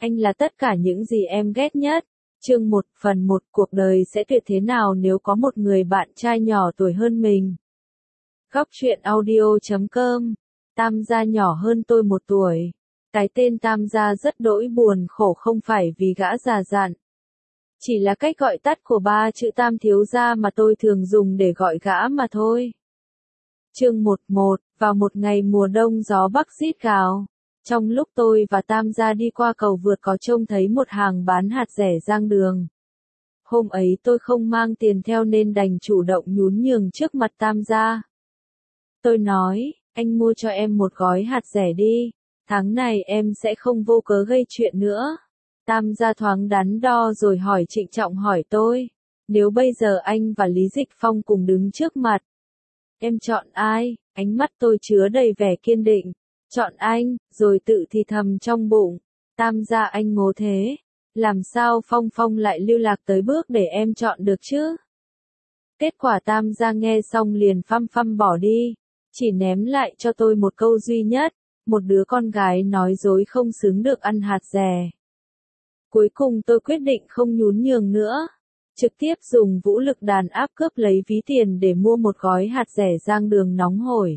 Anh là tất cả những gì em ghét nhất. Chương 1 phần 1 cuộc đời sẽ tuyệt thế nào nếu có một người bạn trai nhỏ tuổi hơn mình. Góc truyện audio.com. Tam gia nhỏ hơn tôi 1 tuổi. Cái tên Tam gia rất đỗi buồn khổ không phải vì gã già dặn. Chỉ là cách gọi tắt của 3 chữ Tam thiếu gia mà tôi thường dùng để gọi gã mà thôi. Chương 1 vào một ngày mùa đông gió bắc rít gào. Trong lúc tôi và Tam gia đi qua cầu vượt có trông thấy một hàng bán hạt rẻ giang đường. Hôm ấy tôi không mang tiền theo nên đành chủ động nhún nhường trước mặt Tam gia. Tôi nói, anh mua cho em một gói hạt rẻ đi, tháng này em sẽ không vô cớ gây chuyện nữa. Tam gia thoáng đắn đo rồi trịnh trọng hỏi tôi, nếu bây giờ anh và Lý Dịch Phong cùng đứng trước mặt, em chọn ai? Ánh mắt tôi chứa đầy vẻ kiên định. Chọn anh, rồi tự thì thầm trong bụng. Tam gia anh ngố thế. Làm sao Phong Phong lại lưu lạc tới bước để em chọn được chứ? Kết quả Tam gia nghe xong liền phăm phăm bỏ đi. Chỉ ném lại cho tôi một câu duy nhất. Một đứa con gái nói dối không xứng được ăn hạt rẻ. Cuối cùng tôi quyết định không nhún nhường nữa. Trực tiếp dùng vũ lực đàn áp cướp lấy ví tiền để mua một gói hạt rẻ giang đường nóng hổi.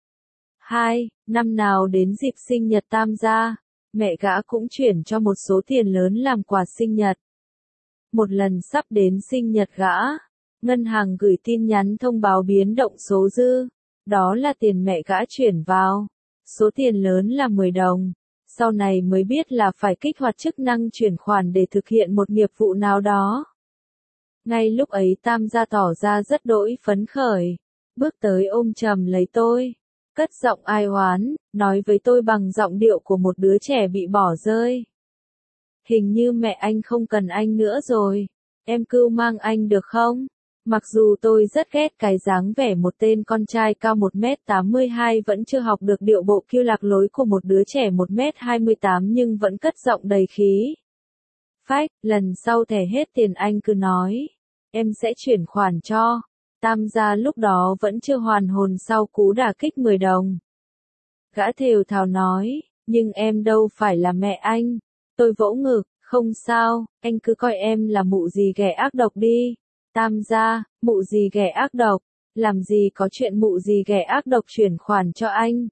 2. Năm nào đến dịp sinh nhật Tam gia, mẹ gã cũng chuyển cho một số tiền lớn làm quà sinh nhật. Một lần sắp đến sinh nhật gã, ngân hàng gửi tin nhắn thông báo biến động số dư. Đó là tiền mẹ gã chuyển vào. Số tiền lớn là 10 đồng. Sau này mới biết là phải kích hoạt chức năng chuyển khoản để thực hiện một nghiệp vụ nào đó. Ngay lúc ấy Tam gia tỏ ra rất đỗi phấn khởi. Bước tới ôm chầm lấy tôi. Cất giọng ai oán, nói với tôi bằng giọng điệu của một đứa trẻ bị bỏ rơi. Hình như mẹ anh không cần anh nữa rồi. Em cưu mang anh được không? Mặc dù tôi rất ghét cái dáng vẻ một tên con trai cao 1m82 vẫn chưa học được điệu bộ kiêu lạc lối của một đứa trẻ 1m28 nhưng vẫn cất giọng đầy khí. Phách, lần sau thẻ hết tiền anh cứ nói. Em sẽ chuyển khoản cho. Tam gia lúc đó vẫn chưa hoàn hồn sau cú đả kích 10 đồng. Gã thều thào nói, nhưng em đâu phải là mẹ anh. Tôi vỗ ngực, không sao, anh cứ coi em là mụ dì ghẻ ác độc đi. Tam gia, mụ dì ghẻ ác độc, làm gì có chuyện mụ dì ghẻ ác độc chuyển khoản cho anh.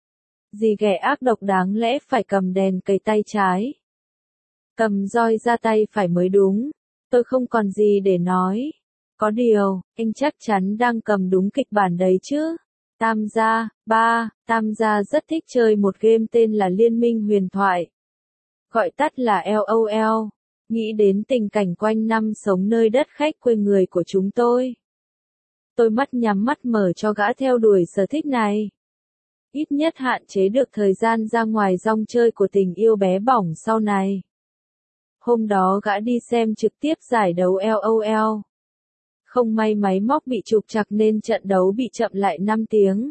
Dì ghẻ ác độc đáng lẽ phải cầm đèn cầy tay trái. Cầm roi ra tay phải mới đúng. Tôi không còn gì để nói. Có điều, anh chắc chắn đang cầm đúng kịch bản đấy chứ. Tam gia, Tam gia rất thích chơi một game tên là Liên minh huyền thoại. Gọi tắt là LOL. Nghĩ đến tình cảnh quanh năm sống nơi đất khách quê người của chúng tôi. Tôi mắt nhắm mắt mở cho gã theo đuổi sở thích này. Ít nhất hạn chế được thời gian ra ngoài rong chơi của tình yêu bé bỏng sau này. Hôm đó gã đi xem trực tiếp giải đấu LOL. Không may máy móc bị trục trặc nên trận đấu bị chậm lại 5 tiếng.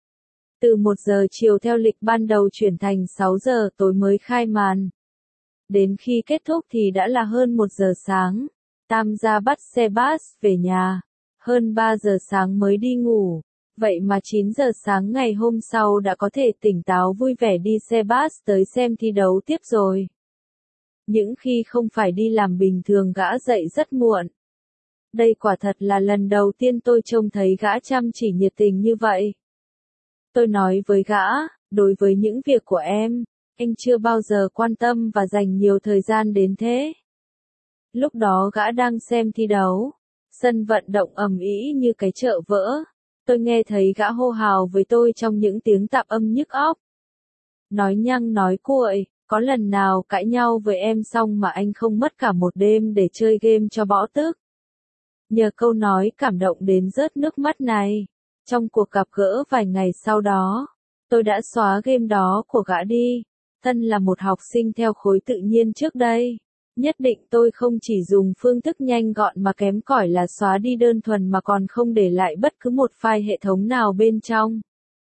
Từ 1 giờ chiều theo lịch ban đầu chuyển thành 6 giờ tối mới khai màn. Đến khi kết thúc thì đã là hơn 1 giờ sáng. Tam gia bắt xe bus về nhà. Hơn 3 giờ sáng mới đi ngủ. Vậy mà 9 giờ sáng ngày hôm sau đã có thể tỉnh táo vui vẻ đi xe bus tới xem thi đấu tiếp rồi. Những khi không phải đi làm bình thường gã dậy rất muộn. Đây quả thật là lần đầu tiên tôi trông thấy gã chăm chỉ nhiệt tình như vậy. Tôi nói với gã, đối với những việc của em, anh chưa bao giờ quan tâm và dành nhiều thời gian đến thế. Lúc đó gã đang xem thi đấu. Sân vận động ầm ĩ như cái chợ vỡ. Tôi nghe thấy gã hô hào với tôi trong những tiếng tạp âm nhức óc. Nói nhăng nói cuội, có lần nào cãi nhau với em xong mà anh không mất cả một đêm để chơi game cho bỏ tức. Nhờ câu nói cảm động đến rớt nước mắt này. Trong cuộc gặp gỡ vài ngày sau đó, tôi đã xóa game đó của gã đi. Thân là một học sinh theo khối tự nhiên trước đây. Nhất định tôi không chỉ dùng phương thức nhanh gọn mà kém cỏi là xóa đi đơn thuần mà còn không để lại bất cứ một file hệ thống nào bên trong.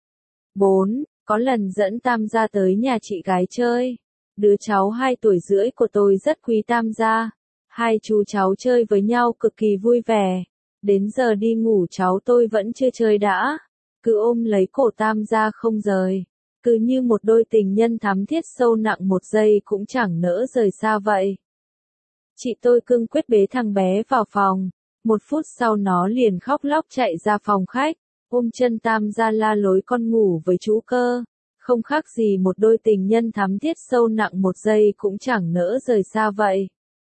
4. Có lần dẫn Tam gia tới nhà chị gái chơi. Đứa cháu 2 tuổi rưỡi của tôi rất quý Tam gia. Hai chú cháu chơi với nhau cực kỳ vui vẻ. Đến giờ đi ngủ cháu tôi vẫn chưa chơi đã. Cứ ôm lấy cổ Tam gia không rời. Cứ như một đôi tình nhân thắm thiết sâu nặng một giây cũng chẳng nỡ rời xa vậy. Chị tôi cương quyết bế thằng bé vào phòng, 1 phút sau nó liền khóc lóc chạy ra phòng khách, ôm chân Tam gia la lối con ngủ với chú cơ, không khác gì một đôi tình nhân thắm thiết sâu nặng một giây cũng chẳng nỡ rời xa vậy.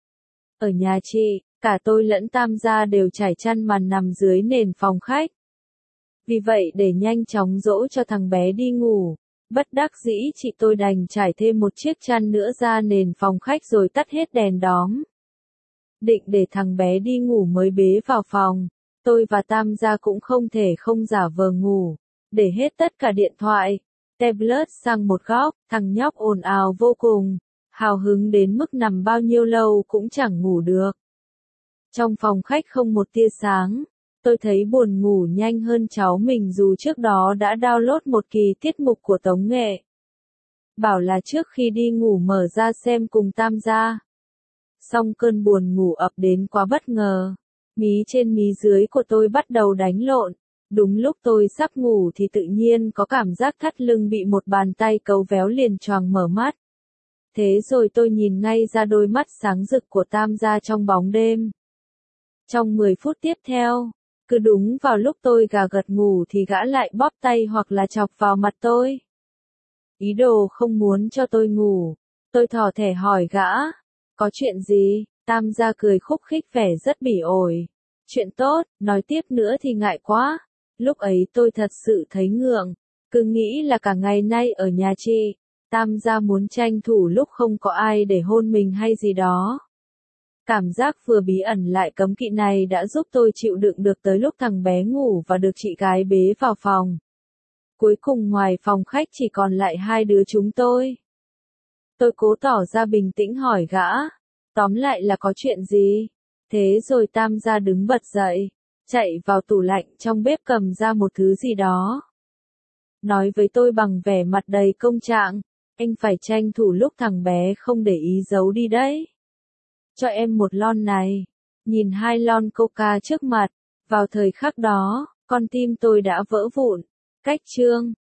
Ở nhà chị, cả tôi lẫn Tam gia đều trải chăn màn nằm dưới nền phòng khách. Vì vậy để nhanh chóng dỗ cho thằng bé đi ngủ, bất đắc dĩ chị tôi đành trải thêm một chiếc chăn nữa ra nền phòng khách rồi tắt hết đèn đóm. Định để thằng bé đi ngủ mới bế vào phòng, tôi và Tam gia cũng không thể không giả vờ ngủ, để hết tất cả điện thoại, tablet sang một góc, thằng nhóc ồn ào vô cùng, hào hứng đến mức nằm bao nhiêu lâu cũng chẳng ngủ được. Trong phòng khách không một tia sáng, tôi thấy buồn ngủ nhanh hơn cháu mình dù trước đó đã download một kỳ tiết mục của Tống Nghệ. Bảo là trước khi đi ngủ mở ra xem cùng Tam gia. Xong cơn buồn ngủ ập đến quá bất ngờ. Mí trên mí dưới của tôi bắt đầu đánh lộn. Đúng lúc tôi sắp ngủ thì tự nhiên có cảm giác thắt lưng bị một bàn tay cấu véo liền choàng mở mắt. Thế rồi tôi nhìn ngay ra đôi mắt sáng rực của Tam gia trong bóng đêm. Trong 10 phút tiếp theo, cứ đúng vào lúc tôi gà gật ngủ thì gã lại bóp tay hoặc là chọc vào mặt tôi. Ý đồ không muốn cho tôi ngủ, tôi thỏ thẻ hỏi gã, có chuyện gì? Tam gia cười khúc khích vẻ rất bỉ ổi. Chuyện tốt, nói tiếp nữa thì ngại quá. Lúc ấy tôi thật sự thấy ngượng, cứ nghĩ là cả ngày nay ở nhà chị, Tam gia muốn tranh thủ lúc không có ai để hôn mình hay gì đó. Cảm giác vừa bí ẩn lại cấm kỵ này đã giúp tôi chịu đựng được tới lúc thằng bé ngủ và được chị gái bế vào phòng. Cuối cùng ngoài phòng khách chỉ còn lại hai đứa chúng tôi. Tôi cố tỏ ra bình tĩnh hỏi gã, tóm lại là có chuyện gì? Thế rồi Tam gia đứng bật dậy, chạy vào tủ lạnh trong bếp cầm ra một thứ gì đó. Nói với tôi bằng vẻ mặt đầy công trạng, anh phải tranh thủ lúc thằng bé không để ý giấu đi đấy. Cho em một lon này. Nhìn 2 lon coca trước mặt, vào thời khắc đó, con tim tôi đã vỡ vụn. Cách chương